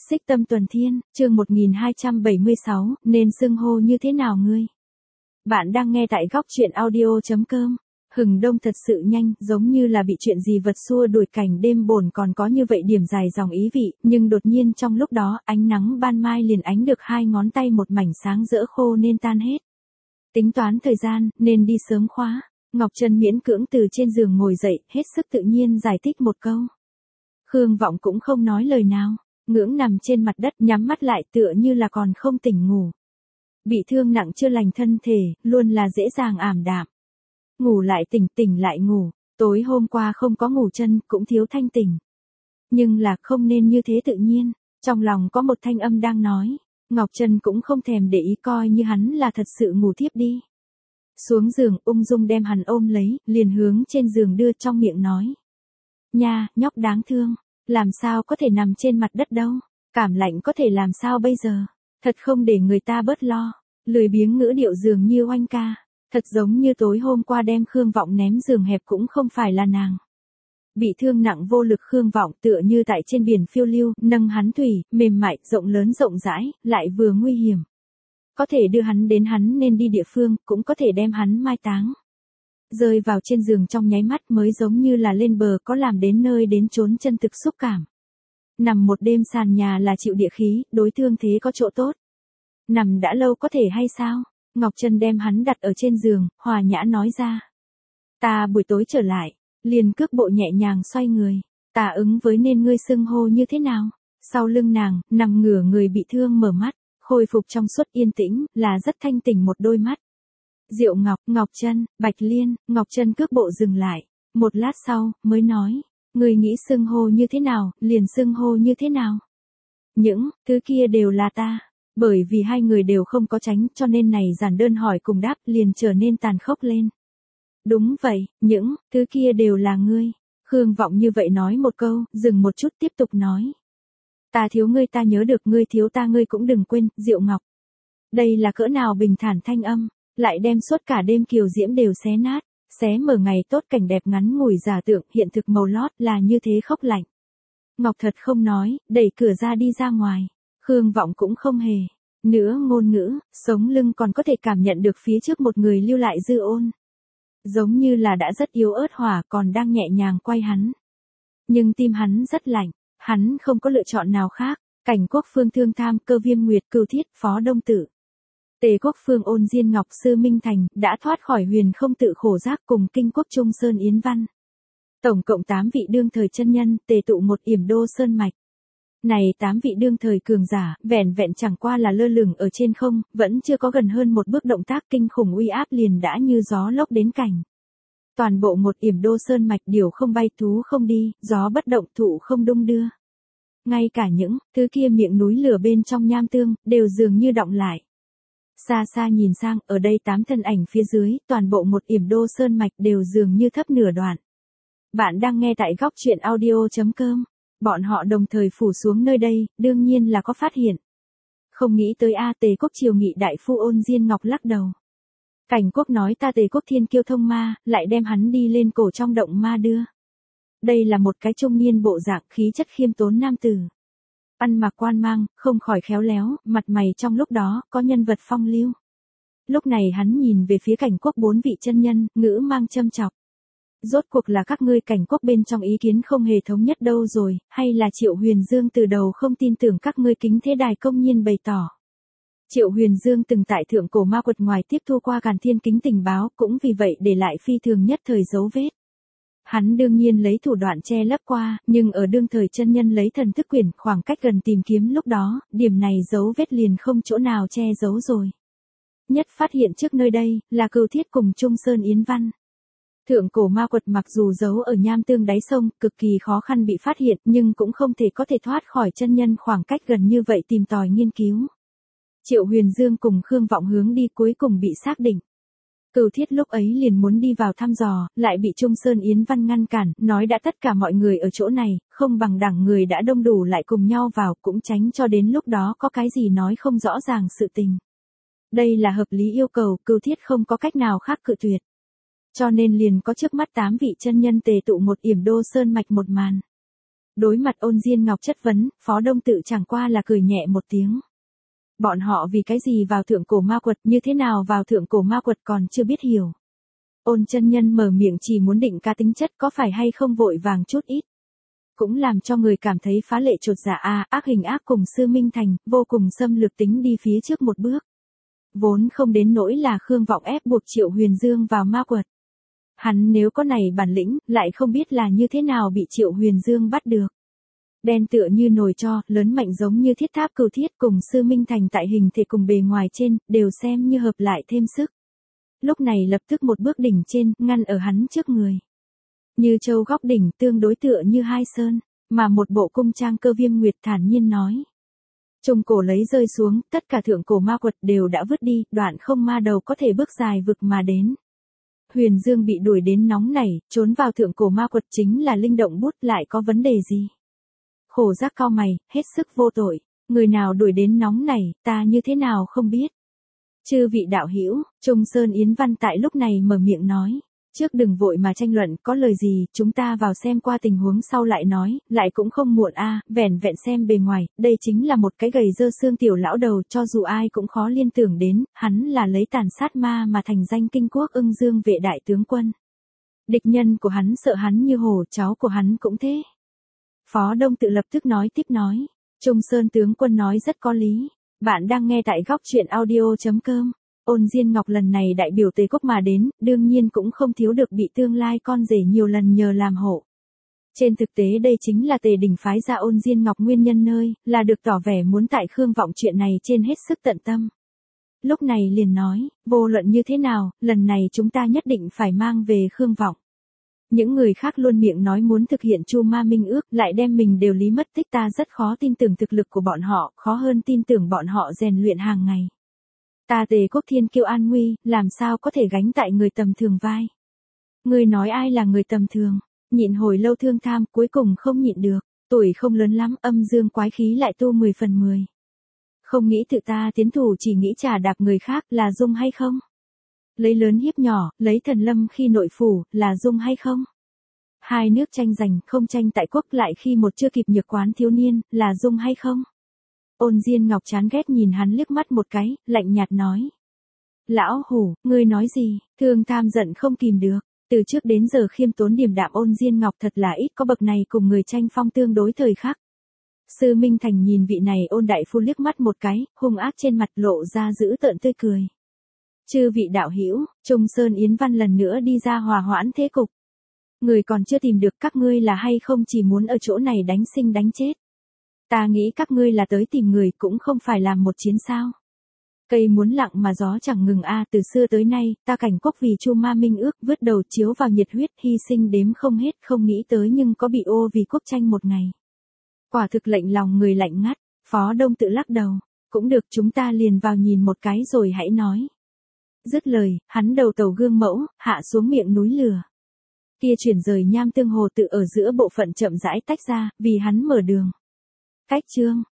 Xích Tâm Tuần Thiên, chương 1276, nên xưng hô như thế nào ngươi? Bạn đang nghe tại góc truyện audio.com. Hừng đông thật sự nhanh, giống như là bị chuyện gì vật xua đuổi, cảnh đêm bồn còn có như vậy điểm dài dòng ý vị, nhưng đột nhiên trong lúc đó, ánh nắng ban mai liền ánh được hai ngón tay một mảnh sáng rỡ khô nên tan hết. Tính toán thời gian, nên đi sớm khóa. Ngọc Trân miễn cưỡng từ trên giường ngồi dậy, hết sức tự nhiên giải thích một câu. Khương Vọng cũng không nói lời nào, ngưỡng nằm trên mặt đất nhắm mắt lại tựa như là còn không tỉnh ngủ. Bị thương nặng chưa lành thân thể, luôn là dễ dàng ảm đạm. Ngủ lại tỉnh, tỉnh lại ngủ, tối hôm qua không có ngủ chân cũng thiếu thanh tỉnh. Nhưng là không nên như thế tự nhiên, trong lòng có một thanh âm đang nói, Ngọc Trân cũng không thèm để ý coi như hắn là thật sự ngủ thiếp đi. Xuống giường ung dung đem hắn ôm lấy, liền hướng trên giường đưa trong miệng nói. Nha, nhóc đáng thương, làm sao có thể nằm trên mặt đất đâu, cảm lạnh có thể làm sao bây giờ, thật không để người ta bớt lo, lười biếng ngữ điệu dường như oanh ca, thật giống như tối hôm qua đem Khương Vọng ném giường hẹp cũng không phải là nàng. Bị thương nặng vô lực Khương Vọng tựa như tại trên biển phiêu lưu, nâng hắn thủy, mềm mại, rộng lớn rộng rãi, lại vừa nguy hiểm. Có thể đưa hắn đến hắn nên đi địa phương, cũng có thể đem hắn mai táng. Rơi vào trên giường trong nháy mắt mới giống như là lên bờ có làm đến nơi đến chốn chân thực xúc cảm. Nằm một đêm sàn nhà là chịu địa khí, đối thương thế có chỗ tốt. Nằm đã lâu có thể hay sao? Ngọc Trân đem hắn đặt ở trên giường, hòa nhã nói ra. Ta buổi tối trở lại, liền cước bộ nhẹ nhàng xoay người. Ta ứng với nên ngươi xưng hô như thế nào? Sau lưng nàng, nằm ngửa người bị thương mở mắt, khôi phục trong suốt yên tĩnh, là rất thanh tỉnh một đôi mắt. Diệu Ngọc, Ngọc Trân, Bạch Liên, Ngọc Trân cước bộ dừng lại, một lát sau, mới nói, người nghĩ xưng hô như thế nào, liền xưng hô như thế nào. Những thứ kia đều là ta, bởi vì hai người đều không có tránh cho nên này giản đơn hỏi cùng đáp liền trở nên tàn khốc lên. Đúng vậy, những thứ kia đều là ngươi. Khương Vọng như vậy nói một câu, dừng một chút tiếp tục nói. Ta thiếu ngươi ta nhớ được ngươi thiếu ta ngươi cũng đừng quên, Diệu Ngọc. Đây là cỡ nào bình thản thanh âm. Lại đem suốt cả đêm kiều diễm đều xé nát, xé mở ngày tốt cảnh đẹp ngắn ngủi giả tượng hiện thực màu lót là như thế khốc lạnh. Ngọc thật không nói, đẩy cửa ra đi ra ngoài, Khương Vọng cũng không hề. Nữa ngôn ngữ, sống lưng còn có thể cảm nhận được phía trước một người lưu lại dư ôn. Giống như là đã rất yếu ớt hỏa còn đang nhẹ nhàng quay hắn. Nhưng tim hắn rất lạnh, hắn không có lựa chọn nào khác, Cảnh Quốc Phương Thương Tham Cơ Viêm Nguyệt Cửu Thiết Phó Đông Tử. Tề Quốc Phương Ôn Diên Ngọc Sư Minh Thành, đã thoát khỏi huyền không tự khổ giác cùng Kinh Quốc Trung Sơn Yến Văn. Tổng cộng 8 vị đương thời chân nhân, tề tụ một yểm đô sơn mạch. Này 8 vị đương thời cường giả, vẹn vẹn chẳng qua là lơ lửng ở trên không, vẫn chưa có gần hơn một bước động tác kinh khủng uy áp liền đã như gió lốc đến cảnh. Toàn bộ một yểm đô sơn mạch điều không bay thú không đi, gió bất động thụ không đung đưa. Ngay cả những thứ kia miệng núi lửa bên trong nham tương, đều dường như động lại. Xa xa nhìn sang, ở đây 8 thân ảnh phía dưới, toàn bộ một yểm đô sơn mạch đều dường như thấp nửa đoạn. Bạn đang nghe tại góc truyện audio.com. Bọn họ đồng thời phủ xuống nơi đây, đương nhiên là có phát hiện. Không nghĩ tới Tề Quốc triều nghị đại phu Ôn Diên Ngọc lắc đầu. Cảnh Quốc nói ta Tề Quốc thiên kiêu thông ma, lại đem hắn đi lên cổ trong động ma đưa. Đây là một cái trung niên bộ dạng khí chất khiêm tốn nam tử. Ăn mặc quan mang, không khỏi khéo léo, mặt mày trong lúc đó, có nhân vật phong lưu. Lúc này hắn nhìn về phía Cảnh Quốc 4 vị chân nhân, ngữ mang châm chọc. Rốt cuộc là các ngươi Cảnh Quốc bên trong ý kiến không hề thống nhất đâu rồi, hay là Triệu Huyền Dương từ đầu không tin tưởng các ngươi kính thế đài công nhiên bày tỏ. Triệu Huyền Dương từng tại thượng cổ ma quật ngoài tiếp thu qua Càn Thiên Kính tình báo, cũng vì vậy để lại phi thường nhất thời dấu vết. Hắn đương nhiên lấy thủ đoạn che lấp qua, nhưng ở đương thời chân nhân lấy thần thức quyển khoảng cách gần tìm kiếm lúc đó, điểm này dấu vết liền không chỗ nào che giấu rồi. Nhất phát hiện trước nơi đây, là Cửu Thiết cùng Trung Sơn Yến Văn. Thượng cổ ma quật mặc dù giấu ở nham tương đáy sông, cực kỳ khó khăn bị phát hiện, nhưng cũng không thể có thể thoát khỏi chân nhân khoảng cách gần như vậy tìm tòi nghiên cứu. Triệu Huyền Dương cùng Khương Vọng hướng đi cuối cùng bị xác định. Cửu Thiết lúc ấy liền muốn đi vào thăm dò, lại bị Trung Sơn Yến Văn ngăn cản, nói đã tất cả mọi người ở chỗ này, không bằng đẳng người đã đông đủ lại cùng nhau vào, cũng tránh cho đến lúc đó có cái gì nói không rõ ràng sự tình. Đây là hợp lý yêu cầu, Cửu Thiết không có cách nào khác cự tuyệt. Cho nên liền có trước mắt 8 vị chân nhân tề tụ một yểm đô sơn mạch một màn. Đối mặt Ôn Diên Ngọc chất vấn, Phó Đông Tự chẳng qua là cười nhẹ một tiếng. Bọn họ vì cái gì vào thượng cổ ma quật, như thế nào vào thượng cổ ma quật còn chưa biết hiểu. Ôn chân nhân mở miệng chỉ muốn định ca tính chất có phải hay không vội vàng chút ít. Cũng làm cho người cảm thấy phá lệ chột dạ ác hình ác cùng Sư Minh Thành, vô cùng xâm lược tính đi phía trước một bước. Vốn không đến nỗi là Khương Vọng ép buộc Triệu Huyền Dương vào ma quật. Hắn nếu có này bản lĩnh, lại không biết là như thế nào bị Triệu Huyền Dương bắt được. Đen tựa như nồi tro, lớn mạnh giống như thiết tháp cửu thiết cùng Sư Minh Thành tại hình thể cùng bề ngoài trên, đều xem như hợp lại thêm sức. Lúc này lập tức một bước đỉnh trên, ngăn ở hắn trước người. Như châu góc đỉnh tương đối tựa như hai sơn, mà một bộ cung trang Cơ Viêm Nguyệt thản nhiên nói. Trung cổ lấy rơi xuống, tất cả thượng cổ ma quật đều đã vứt đi, đoạn không ma đầu có thể bước dài vực mà đến. Huyền Dương bị đuổi đến nóng nảy, trốn vào thượng cổ ma quật chính là linh động bút, lại có vấn đề gì? Khổ giác cau mày, hết sức vô tội, người nào đuổi đến nóng nảy, ta như thế nào không biết. Chư vị đạo hữu, Trung Sơn Yến Văn tại lúc này mở miệng nói. Trước đừng vội mà tranh luận, có lời gì, chúng ta vào xem qua tình huống sau lại nói, lại cũng không muộn vẻn vẹn xem bề ngoài, đây chính là một cái gầy dơ xương tiểu lão đầu, cho dù ai cũng khó liên tưởng đến, hắn là lấy tàn sát ma mà thành danh kinh quốc Ưng Dương vệ đại tướng quân. Địch nhân của hắn sợ hắn như hổ, cháu của hắn cũng thế. Phó Đông Tự lập tức nói tiếp nói, Trung Sơn tướng quân nói rất có lý, bạn đang nghe tại góc truyện audio.com. Ôn Diên Ngọc lần này đại biểu Tề Quốc mà đến, đương nhiên cũng không thiếu được bị tương lai con rể nhiều lần nhờ làm hộ. Trên thực tế đây chính là Tề Đình phái ra Ôn Diên Ngọc nguyên nhân nơi, là được tỏ vẻ muốn tại Khương Vọng chuyện này trên hết sức tận tâm. Lúc này liền nói, vô luận như thế nào, lần này chúng ta nhất định phải mang về Khương Vọng. Những người khác luôn miệng nói muốn thực hiện Chu Ma Minh ước, lại đem mình đều lý mất tích, ta rất khó tin tưởng thực lực của bọn họ, khó hơn tin tưởng bọn họ rèn luyện hàng ngày. Ta Tề Quốc thiên kiêu an nguy, làm sao có thể gánh tại người tầm thường vai. Người nói ai là người tầm thường, nhịn hồi lâu thương tham, cuối cùng không nhịn được, tuổi không lớn lắm, âm dương quái khí lại tu 10 phần 10. Không nghĩ tự ta tiến thủ chỉ nghĩ trả đạp người khác, là dung hay không? Lấy lớn hiếp nhỏ, lấy thần lâm khi nội phủ, là dung hay không? Hai nước tranh giành, không tranh tại quốc lại khi một chưa kịp nhược quán thiếu niên, là dung hay không? Ôn Diên Ngọc chán ghét nhìn hắn liếc mắt một cái, lạnh nhạt nói. Lão hủ, ngươi nói gì, thương tham giận không kìm được, từ trước đến giờ khiêm tốn điềm đạm Ôn Diên Ngọc thật là ít có bậc này cùng người tranh phong tương đối thời khắc. Sư Minh Thành nhìn vị này Ôn đại phu liếc mắt một cái, hung ác trên mặt lộ ra dữ tợn tươi cười. Chư vị đạo hữu, Trung Sơn Yến Văn lần nữa đi ra hòa hoãn thế cục. Người còn chưa tìm được, các ngươi là hay không chỉ muốn ở chỗ này đánh sinh đánh chết. Ta nghĩ các ngươi là tới tìm người, cũng không phải làm một chiến sao. Cây muốn lặng mà gió chẳng ngừng từ xưa tới nay, ta Cảnh Quốc vì Chu Ma Minh ước vứt đầu chiếu vào nhiệt huyết, hy sinh đếm không hết, không nghĩ tới nhưng có bị ô vì quốc tranh một ngày. Quả thực lệnh lòng người lạnh ngắt. Phó Đông Tự lắc đầu, cũng được, chúng ta liền vào nhìn một cái rồi hãy nói. Dứt lời, hắn đầu tàu gương mẫu, hạ xuống miệng núi lửa. Kia chuyển rời nham tương hồ tự ở giữa bộ phận chậm rãi tách ra, vì hắn mở đường. Cách chương